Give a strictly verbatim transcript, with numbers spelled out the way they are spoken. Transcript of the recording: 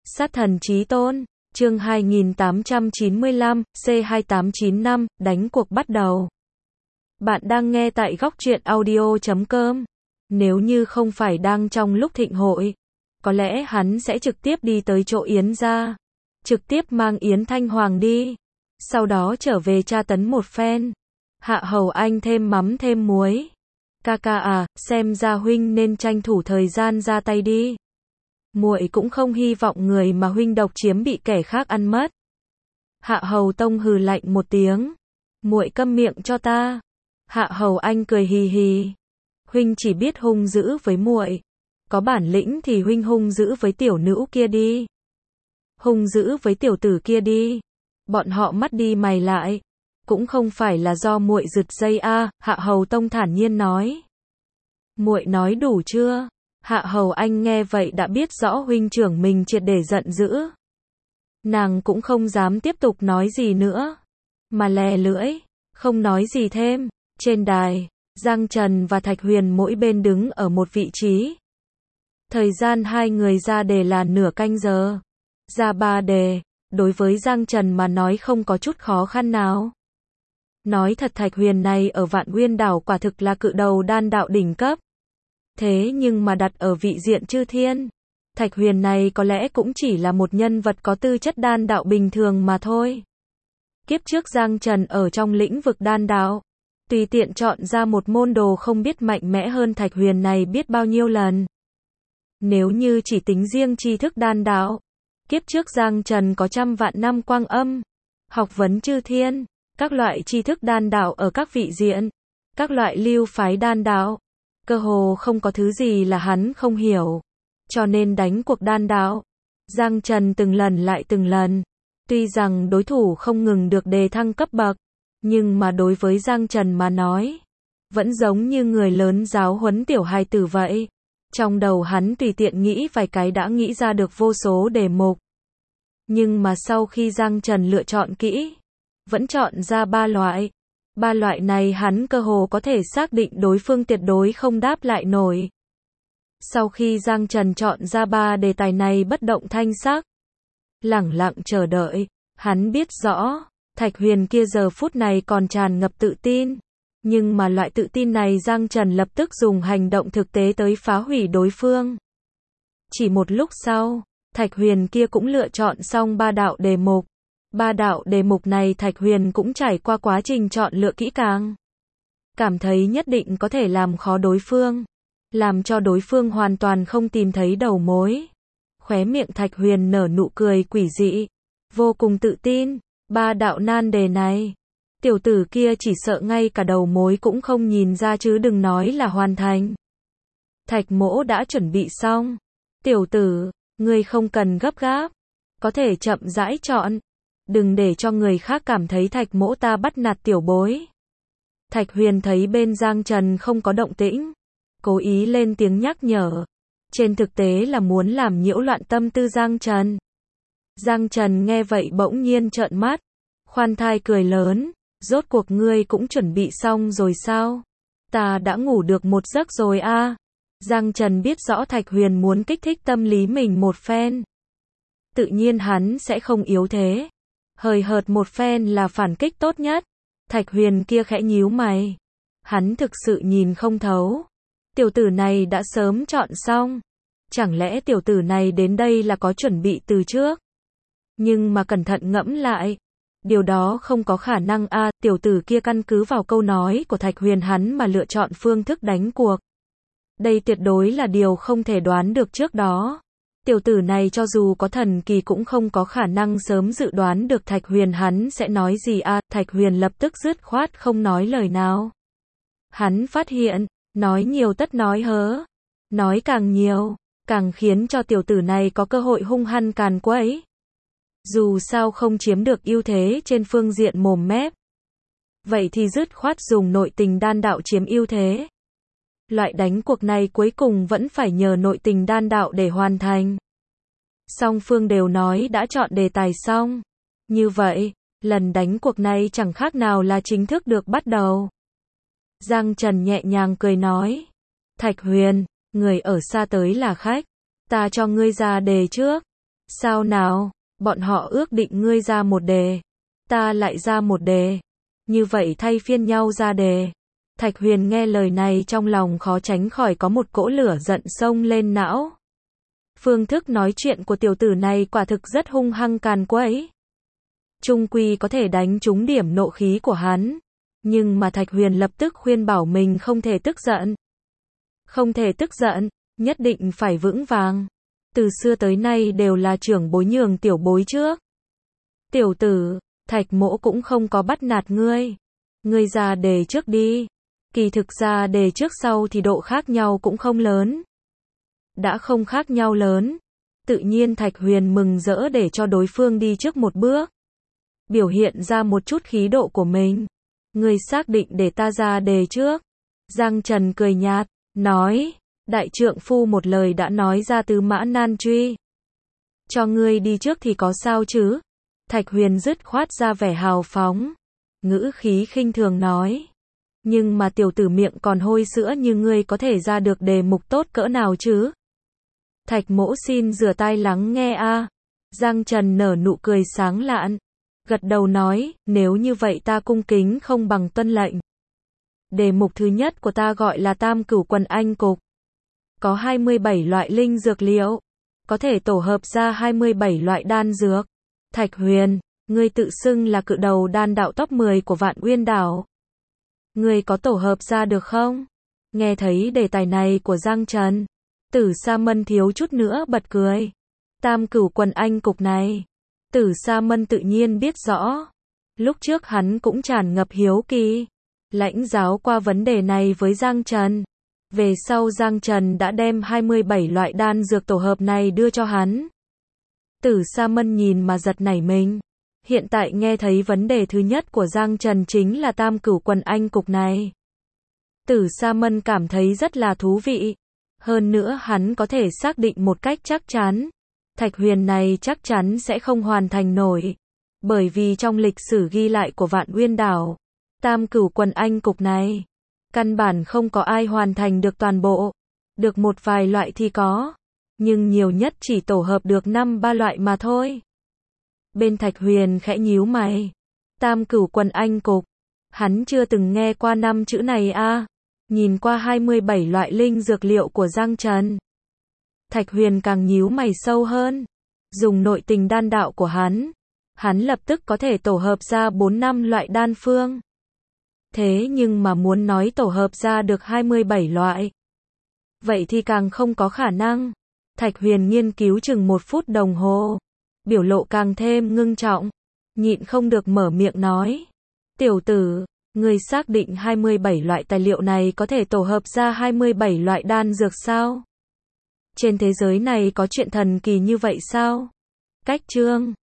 Sát thần chí tôn, chương hai nghìn tám trăm chín mươi lăm, C hai tám chín năm, đánh cuộc bắt đầu. Bạn đang nghe tại góc truyện audio chấm com. Nếu như không phải đang trong lúc thịnh hội, có lẽ hắn sẽ trực tiếp đi tới chỗ Yến gia, trực tiếp mang Yến Thanh Hoàng đi, sau đó trở về tra tấn một phen. Hạ hầu anh thêm mắm thêm muối. Ca ca à, xem ra huynh nên tranh thủ thời gian ra tay đi. Muội cũng không hy vọng người mà huynh độc chiếm bị kẻ khác ăn mất. Hạ hầu tông hừ lạnh một tiếng. Muội câm miệng cho ta. Hạ hầu anh cười hì hì. Huynh chỉ biết hung dữ với muội, có bản lĩnh thì huynh hung dữ với tiểu nữ kia đi. Hung dữ với tiểu tử kia đi. Bọn họ mắt đi mày lại. Cũng không phải là do muội giật dây a, à, Hạ hầu tông thản nhiên nói. Muội nói đủ chưa? Hạ hầu anh nghe vậy đã biết rõ huynh trưởng mình triệt để giận dữ. Nàng cũng không dám tiếp tục nói gì nữa, mà lè lưỡi, không nói gì thêm. Trên đài, Giang Trần và Thạch Huyền mỗi bên đứng ở một vị trí. Thời gian hai người ra đề là nửa canh giờ. Ra ba đề, đối với Giang Trần mà nói không có chút khó khăn nào. Nói thật, Thạch Huyền này ở Vạn Uyên đảo quả thực là cự đầu đan đạo đỉnh cấp. Thế nhưng mà đặt ở vị diện chư thiên, Thạch Huyền này có lẽ cũng chỉ là một nhân vật có tư chất đan đạo bình thường mà thôi. Kiếp trước Giang Trần ở trong lĩnh vực đan đạo, tùy tiện chọn ra một môn đồ không biết mạnh mẽ hơn Thạch Huyền này biết bao nhiêu lần. Nếu như chỉ tính riêng tri thức đan đạo, kiếp trước Giang Trần có trăm vạn năm quang âm, học vấn chư thiên, các loại tri thức đan đạo ở các vị diện, các loại lưu phái đan đạo, cơ hồ không có thứ gì là hắn không hiểu. Cho nên đánh cuộc đan đạo, Giang Trần từng lần lại từng lần. Tuy rằng đối thủ không ngừng được đề thăng cấp bậc, nhưng mà đối với Giang Trần mà nói, vẫn giống như người lớn giáo huấn tiểu hài tử vậy. Trong đầu hắn tùy tiện nghĩ vài cái đã nghĩ ra được vô số đề mục. Nhưng mà sau khi Giang Trần lựa chọn kỹ, vẫn chọn ra ba loại. Ba loại này hắn cơ hồ có thể xác định đối phương tuyệt đối không đáp lại nổi. Sau khi Giang Trần chọn ra ba đề tài này bất động thanh sắc, lẳng lặng chờ đợi, hắn biết rõ, Thạch Huyền kia giờ phút này còn tràn ngập tự tin. Nhưng mà loại tự tin này Giang Trần lập tức dùng hành động thực tế tới phá hủy đối phương. Chỉ một lúc sau, Thạch Huyền kia cũng lựa chọn xong ba đạo đề mục. Ba đạo đề mục này Thạch Huyền cũng trải qua quá trình chọn lựa kỹ càng. Cảm thấy nhất định có thể làm khó đối phương, làm cho đối phương hoàn toàn không tìm thấy đầu mối. Khóe miệng Thạch Huyền nở nụ cười quỷ dị, vô cùng tự tin. Ba đạo nan đề này, tiểu tử kia chỉ sợ ngay cả đầu mối cũng không nhìn ra chứ đừng nói là hoàn thành. Thạch Mỗ đã chuẩn bị xong. Tiểu tử, ngươi không cần gấp gáp, có thể chậm rãi chọn. Đừng để cho người khác cảm thấy Thạch Mỗ ta bắt nạt tiểu bối. Thạch Huyền thấy bên Giang Trần không có động tĩnh, cố ý lên tiếng nhắc nhở. Trên thực tế là muốn làm nhiễu loạn tâm tư Giang Trần. Giang Trần nghe vậy bỗng nhiên trợn mắt, khoan thai cười lớn. Rốt cuộc ngươi cũng chuẩn bị xong rồi sao? Ta đã ngủ được một giấc rồi a. À. Giang Trần biết rõ Thạch Huyền muốn kích thích tâm lý mình một phen. Tự nhiên hắn sẽ không yếu thế. Hời hợt một phen là phản kích tốt nhất. Thạch Huyền kia khẽ nhíu mày. Hắn thực sự nhìn không thấu. Tiểu tử này đã sớm chọn xong. Chẳng lẽ tiểu tử này đến đây là có chuẩn bị từ trước? Nhưng mà cẩn thận ngẫm lại, điều đó không có khả năng a. À, tiểu tử kia căn cứ vào câu nói của Thạch Huyền hắn mà lựa chọn phương thức đánh cuộc. Đây tuyệt đối là điều không thể đoán được trước đó. Tiểu tử này cho dù có thần kỳ cũng không có khả năng sớm dự đoán được Thạch Huyền hắn sẽ nói gì a. À, Thạch Huyền lập tức dứt khoát không nói lời nào. Hắn phát hiện, nói nhiều tất nói hớ. Nói càng nhiều, càng khiến cho tiểu tử này có cơ hội hung hăng càn quấy. Dù sao không chiếm được ưu thế trên phương diện mồm mép, vậy thì dứt khoát dùng nội tình đan đạo chiếm ưu thế. Loại đánh cuộc này cuối cùng vẫn phải nhờ nội tình đan đạo để hoàn thành. Song phương đều nói đã chọn đề tài xong. Như vậy, lần đánh cuộc này chẳng khác nào là chính thức được bắt đầu. Giang Trần nhẹ nhàng cười nói. Thạch Huyền, người ở xa tới là khách. Ta cho ngươi ra đề trước. Sao nào, bọn họ ước định ngươi ra một đề, ta lại ra một đề. Như vậy thay phiên nhau ra đề. Thạch Huyền nghe lời này trong lòng khó tránh khỏi có một cỗ lửa giận xông lên não. Phương thức nói chuyện của tiểu tử này quả thực rất hung hăng càn quấy. Trung quy có thể đánh trúng điểm nộ khí của hắn. Nhưng mà Thạch Huyền lập tức khuyên bảo mình không thể tức giận. Không thể tức giận, nhất định phải vững vàng. Từ xưa tới nay đều là trưởng bối nhường tiểu bối trước. Tiểu tử, Thạch mỗ cũng không có bắt nạt ngươi. Ngươi ra đề trước đi. Kỳ thực ra đề trước sau thì độ khác nhau cũng không lớn. Đã không khác nhau lớn. Tự nhiên Thạch Huyền mừng rỡ để cho đối phương đi trước một bước. Biểu hiện ra một chút khí độ của mình. Ngươi xác định để ta ra đề trước. Giang Trần cười nhạt, nói, đại trượng phu một lời đã nói ra tứ mã nan truy. Cho ngươi đi trước thì có sao chứ? Thạch Huyền dứt khoát ra vẻ hào phóng. Ngữ khí khinh thường nói. Nhưng mà tiểu tử miệng còn hôi sữa như ngươi có thể ra được đề mục tốt cỡ nào chứ? Thạch mỗ xin rửa tai lắng nghe a. Giang Trần nở nụ cười sáng lạn. Gật đầu nói, nếu như vậy ta cung kính không bằng tuân lệnh. Đề mục thứ nhất của ta gọi là Tam Cửu Quần Anh Cục. Có hai mươi bảy loại linh dược liệu. Có thể tổ hợp ra hai mươi bảy loại đan dược. Thạch Huyền, ngươi tự xưng là cự đầu đan đạo top mười của Vạn Uyên Đảo. Ngươi có tổ hợp ra được không? Nghe thấy đề tài này của Giang Trần, Tử Sa Mân thiếu chút nữa bật cười. Tam Cửu Quần Anh Cục này, Tử Sa Mân tự nhiên biết rõ. Lúc trước hắn cũng tràn ngập hiếu kỳ, lãnh giáo qua vấn đề này với Giang Trần. Về sau Giang Trần đã đem hai mươi bảy loại đan dược tổ hợp này đưa cho hắn. Tử Sa Mân nhìn mà giật nảy mình. Hiện tại nghe thấy vấn đề thứ nhất của Giang Trần chính là Tam Cửu Quần Anh Cục này. Tử Sa Mân cảm thấy rất là thú vị. Hơn nữa hắn có thể xác định một cách chắc chắn. Thạch Huyền này chắc chắn sẽ không hoàn thành nổi. Bởi vì trong lịch sử ghi lại của Vạn Uyên Đảo, Tam Cửu Quần Anh Cục này, căn bản không có ai hoàn thành được toàn bộ. Được một vài loại thì có. Nhưng nhiều nhất chỉ tổ hợp được năm ba loại mà thôi. Bên Thạch Huyền khẽ nhíu mày. Tam Cửu Quần Anh Cục. Hắn chưa từng nghe qua năm chữ này a. À. Nhìn qua hai mươi bảy loại linh dược liệu của Giang Trần, Thạch Huyền càng nhíu mày sâu hơn. Dùng nội tình đan đạo của hắn, hắn lập tức có thể tổ hợp ra bốn năm loại đan phương. Thế nhưng mà muốn nói tổ hợp ra được hai mươi bảy loại, vậy thì càng không có khả năng. Thạch Huyền nghiên cứu chừng một phút đồng hồ, biểu lộ càng thêm ngưng trọng, nhịn không được mở miệng nói. Tiểu tử, ngươi xác định hai mươi bảy loại tài liệu này có thể tổ hợp ra hai mươi bảy loại đan dược sao? Trên thế giới này có chuyện thần kỳ như vậy sao? Cách chương